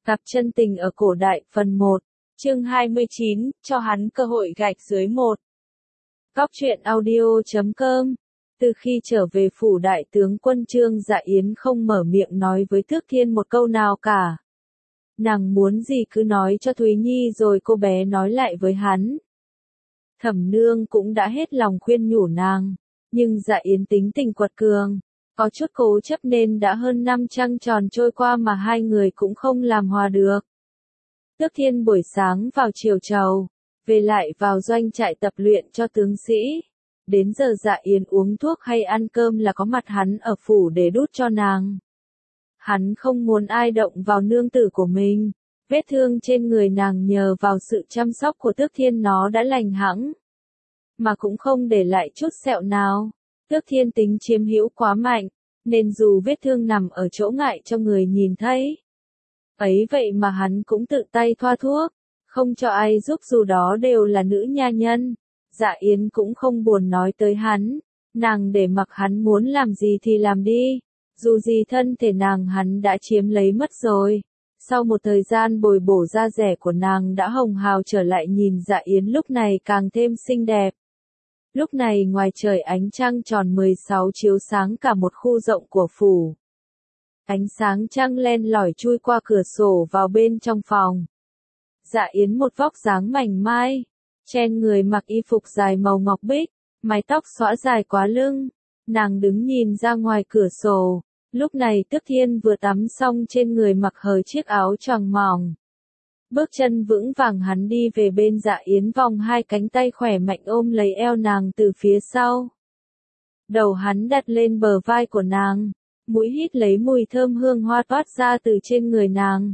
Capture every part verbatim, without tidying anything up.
Cặp chân tình ở cổ đại phần một, chương hai mươi chín, cho hắn cơ hội gạch dưới một. Góc truyện audio chấm com. Từ khi trở về phủ đại tướng quân Trương Dạ Yến không mở miệng nói với Tước Thiên một câu nào cả. Nàng muốn gì cứ nói cho Thúy Nhi rồi cô bé nói lại với hắn. Thẩm Nương cũng đã hết lòng khuyên nhủ nàng, nhưng Dạ Yến tính tình quật cường, có chút cố chấp nên đã hơn năm trăng tròn trôi qua mà hai người cũng không làm hòa được. Tước Thiên buổi sáng vào chiều trầu, về lại vào doanh trại tập luyện cho tướng sĩ. Đến giờ Dạ Yến uống thuốc hay ăn cơm là có mặt hắn ở phủ để đút cho nàng. Hắn không muốn ai động vào nương tử của mình. Vết thương trên người nàng nhờ vào sự chăm sóc của Tước Thiên nó đã lành hẳn, mà cũng không để lại chút sẹo nào. Tước Thiên tính chiếm hữu quá mạnh, nên dù vết thương nằm ở chỗ ngại cho người nhìn thấy. Ấy vậy mà hắn cũng tự tay thoa thuốc, không cho ai giúp dù đó đều là nữ nha nhân. Dạ Yến cũng không buồn nói tới hắn, nàng để mặc hắn muốn làm gì thì làm đi, dù gì thân thể nàng hắn đã chiếm lấy mất rồi. Sau một thời gian bồi bổ da rẻ của nàng đã hồng hào trở lại, nhìn Dạ Yến lúc này càng thêm xinh đẹp. Lúc này ngoài trời ánh trăng tròn mười sáu chiếu sáng cả một khu rộng của phủ. Ánh sáng trăng len lỏi chui qua cửa sổ vào bên trong phòng. Dạ Yến một vóc dáng mảnh mai, trên người mặc y phục dài màu ngọc bích, mái tóc xõa dài quá lưng. Nàng đứng nhìn ra ngoài cửa sổ. Lúc này Tước Thiên vừa tắm xong, trên người mặc hờ chiếc áo choàng mỏng. Bước chân vững vàng hắn đi về bên Dạ Yến, vòng hai cánh tay khỏe mạnh ôm lấy eo nàng từ phía sau. Đầu hắn đặt lên bờ vai của nàng, mũi hít lấy mùi thơm hương hoa toát ra từ trên người nàng.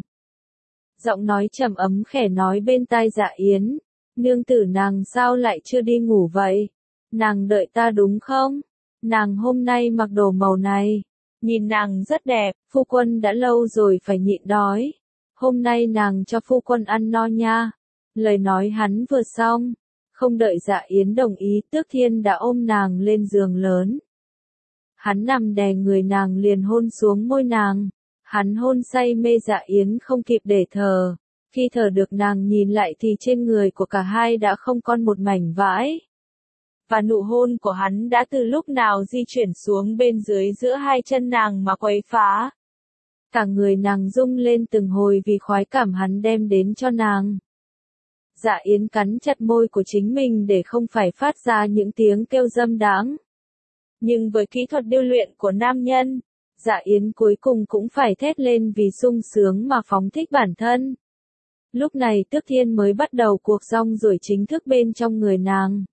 Giọng nói trầm ấm khẽ nói bên tai Dạ Yến, nương tử nàng sao lại chưa đi ngủ vậy? Nàng đợi ta đúng không? Nàng hôm nay mặc đồ màu này. Nhìn nàng rất đẹp, phu quân đã lâu rồi phải nhịn đói. Hôm nay nàng cho phu quân ăn no nha. Lời nói hắn vừa xong, không đợi Dạ Yến đồng ý, Tước Thiên đã ôm nàng lên giường lớn. Hắn nằm đè người nàng liền hôn xuống môi nàng. Hắn hôn say mê Dạ Yến không kịp để thở. Khi thở được nàng nhìn lại thì trên người của cả hai đã không còn một mảnh vải. Và nụ hôn của hắn đã từ lúc nào di chuyển xuống bên dưới giữa hai chân nàng mà quấy phá. Cả người nàng rung lên từng hồi vì khoái cảm hắn đem đến cho nàng. Dạ Yến cắn chặt môi của chính mình để không phải phát ra những tiếng kêu dâm đãng. Nhưng với kỹ thuật điêu luyện của nam nhân, Dạ Yến cuối cùng cũng phải thét lên vì sung sướng mà phóng thích bản thân. Lúc này Tước Thiên mới bắt đầu cuộc rong ruổi chính thức bên trong người nàng.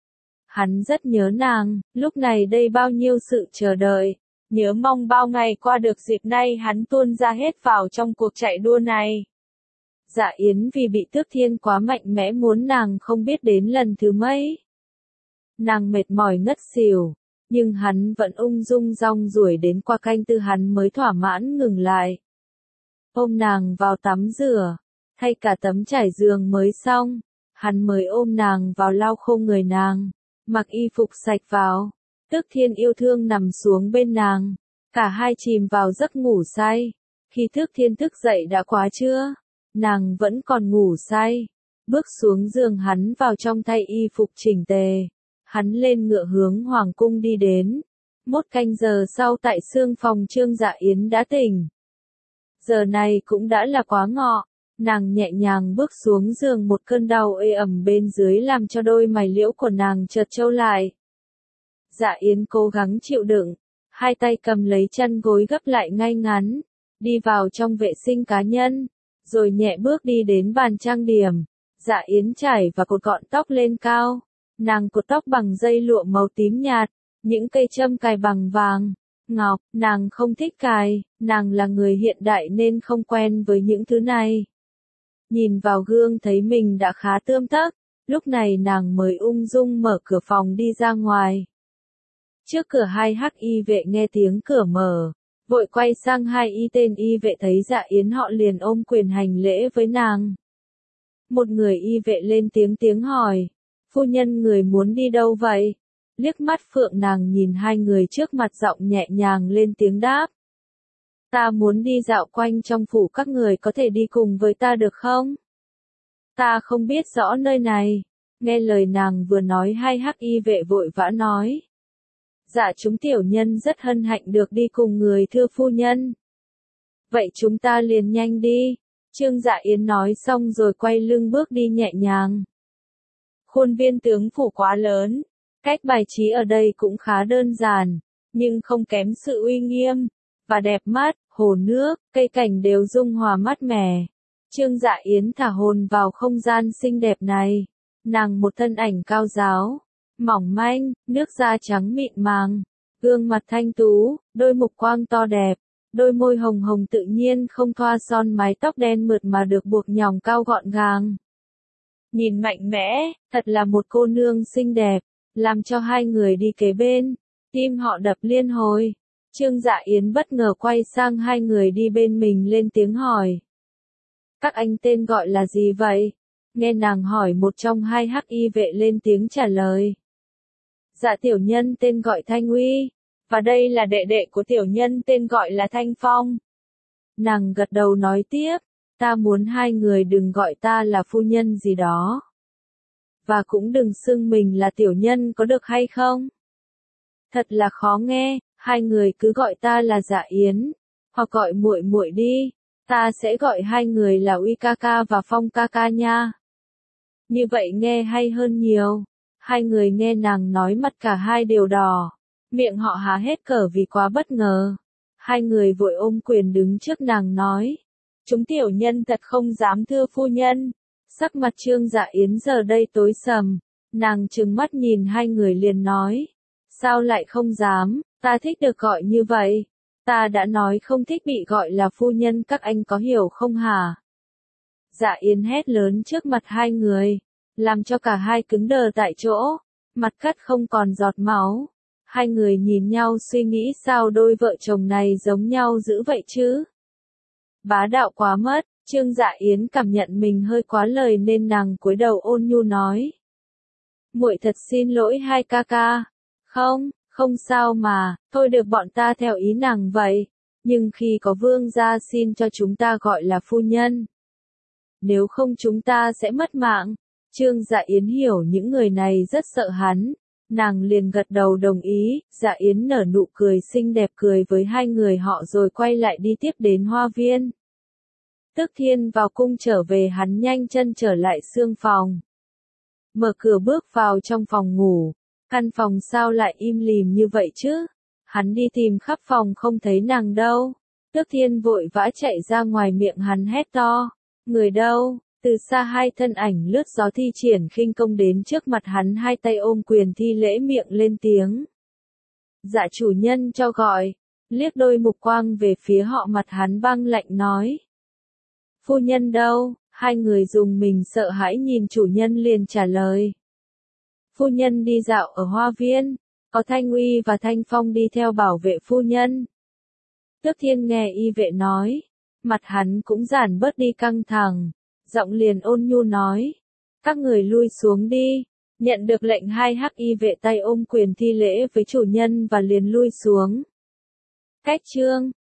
Hắn rất nhớ nàng, lúc này đây bao nhiêu sự chờ đợi, nhớ mong bao ngày qua được dịp nay hắn tuôn ra hết vào trong cuộc chạy đua này. Dạ Yến vì bị Tước Thiên quá mạnh mẽ muốn nàng không biết đến lần thứ mấy. Nàng mệt mỏi ngất xỉu, nhưng hắn vẫn ung dung rong ruổi đến qua canh tư hắn mới thỏa mãn ngừng lại. Ôm nàng vào tắm rửa, thay cả tấm trải giường mới xong, hắn mới ôm nàng vào lau khô người nàng. Mặc y phục sạch vào, Tước Thiên yêu thương nằm xuống bên nàng, cả hai chìm vào giấc ngủ say. Khi Tước Thiên thức dậy đã quá trưa, nàng vẫn còn ngủ say. Bước xuống giường hắn vào trong thay y phục chỉnh tề, hắn lên ngựa hướng hoàng cung đi đến. Một canh giờ sau tại xương phòng Trương Dạ Yến đã tỉnh. Giờ này cũng đã là quá ngọ. Nàng nhẹ nhàng bước xuống giường, một cơn đau ê ẩm bên dưới làm cho đôi mày liễu của nàng chợt trâu lại. Dạ Yến cố gắng chịu đựng, hai tay cầm lấy chân gối gấp lại ngay ngắn, đi vào trong vệ sinh cá nhân, rồi nhẹ bước đi đến bàn trang điểm. Dạ Yến chải và cột gọn tóc lên cao, nàng cột tóc bằng dây lụa màu tím nhạt, những cây châm cài bằng vàng, ngọc, nàng không thích cài, nàng là người hiện đại nên không quen với những thứ này. Nhìn vào gương thấy mình đã khá tươm tất, lúc này nàng mới ung dung mở cửa phòng đi ra ngoài. Trước cửa hai hắc y vệ nghe tiếng cửa mở, vội quay sang hai y tên y vệ thấy Dạ Yến họ liền ôm quyền hành lễ với nàng. Một người y vệ lên tiếng tiếng hỏi, phu nhân người muốn đi đâu vậy? Liếc mắt phượng nàng nhìn hai người trước mặt, giọng nhẹ nhàng lên tiếng đáp. Ta muốn đi dạo quanh trong phủ, các người có thể đi cùng với ta được không? Ta không biết rõ nơi này. Nghe lời nàng vừa nói, hai hắc y vệ vội vã nói. Dạ chúng tiểu nhân rất hân hạnh được đi cùng người, thưa phu nhân. Vậy chúng ta liền nhanh đi. Trương Dạ Yến nói xong rồi quay lưng bước đi nhẹ nhàng. Khuôn viên tướng phủ quá lớn, cách bài trí ở đây cũng khá đơn giản, nhưng không kém sự uy nghiêm và đẹp mắt. Hồ nước, cây cảnh đều dung hòa mát mẻ. Trương Dạ Yến thả hồn vào không gian xinh đẹp này. Nàng một thân ảnh cao ráo, mỏng manh, nước da trắng mịn màng, gương mặt thanh tú, đôi mục quang to đẹp, đôi môi hồng hồng tự nhiên không thoa son, mái tóc đen mượt mà được buộc nhòng cao gọn gàng. Nhìn mạnh mẽ, thật là một cô nương xinh đẹp, làm cho hai người đi kế bên, tim họ đập liên hồi. Trương Dạ Yến bất ngờ quay sang hai người đi bên mình lên tiếng hỏi. Các anh tên gọi là gì vậy? Nghe nàng hỏi, một trong hai hắc y vệ lên tiếng trả lời. Dạ tiểu nhân tên gọi Thanh Uy, và đây là đệ đệ của tiểu nhân tên gọi là Thanh Phong. Nàng gật đầu nói tiếp, ta muốn hai người đừng gọi ta là phu nhân gì đó. Và cũng đừng xưng mình là tiểu nhân có được hay không? Thật là khó nghe, hai người cứ gọi ta là Dạ Yến, hoặc gọi muội muội đi, ta sẽ gọi hai người là Uy ca ca và Phong ca ca nha. Như vậy nghe hay hơn nhiều. Hai người nghe nàng nói mặt cả hai đều đỏ, miệng họ há hết cỡ vì quá bất ngờ. Hai người vội ôm quyền đứng trước nàng nói, chúng tiểu nhân thật không dám thưa phu nhân. Sắc mặt Trương Dạ Yến giờ đây tối sầm, nàng trừng mắt nhìn hai người liền nói, sao lại không dám, ta thích được gọi như vậy. Ta đã nói không thích bị gọi là phu nhân, các anh có hiểu không hả? Dạ Yến hét lớn trước mặt hai người, làm cho cả hai cứng đờ tại chỗ, mặt cắt không còn giọt máu. Hai người nhìn nhau suy nghĩ sao đôi vợ chồng này giống nhau dữ vậy chứ? Bá đạo quá mất, Trương Dạ Yến cảm nhận mình hơi quá lời nên nàng cúi đầu ôn nhu nói. Muội thật xin lỗi hai ca ca. Không, không sao mà, thôi được, bọn ta theo ý nàng vậy. Nhưng khi có vương gia xin cho chúng ta gọi là phu nhân. Nếu không chúng ta sẽ mất mạng. Trương Dạ Yến hiểu những người này rất sợ hắn. Nàng liền gật đầu đồng ý. Dạ Yến nở nụ cười xinh đẹp cười với hai người họ rồi quay lại đi tiếp đến hoa viên. Tước Thiên vào cung trở về, hắn nhanh chân trở lại xương phòng. Mở cửa bước vào trong phòng ngủ. Căn phòng sao lại im lìm như vậy chứ? Hắn đi tìm khắp phòng không thấy nàng đâu. Tước Thiên vội vã chạy ra ngoài, miệng hắn hét to. Người đâu? Từ xa hai thân ảnh lướt gió thi triển khinh công đến trước mặt hắn, hai tay ôm quyền thi lễ, miệng lên tiếng. Dạ chủ nhân cho gọi. Liếc đôi mục quang về phía họ, mặt hắn băng lạnh nói. Phu nhân đâu? Hai người dùng mình sợ hãi nhìn chủ nhân liền trả lời. Phu nhân đi dạo ở hoa viên, có Thanh Uy và Thanh Phong đi theo bảo vệ phu nhân. Tước Thiên nghe y vệ nói, mặt hắn cũng giảm bớt đi căng thẳng, giọng liền ôn nhu nói, các người lui xuống đi. Nhận được lệnh, hai hắc y vệ tay ôm quyền thi lễ với chủ nhân và liền lui xuống. Cách chương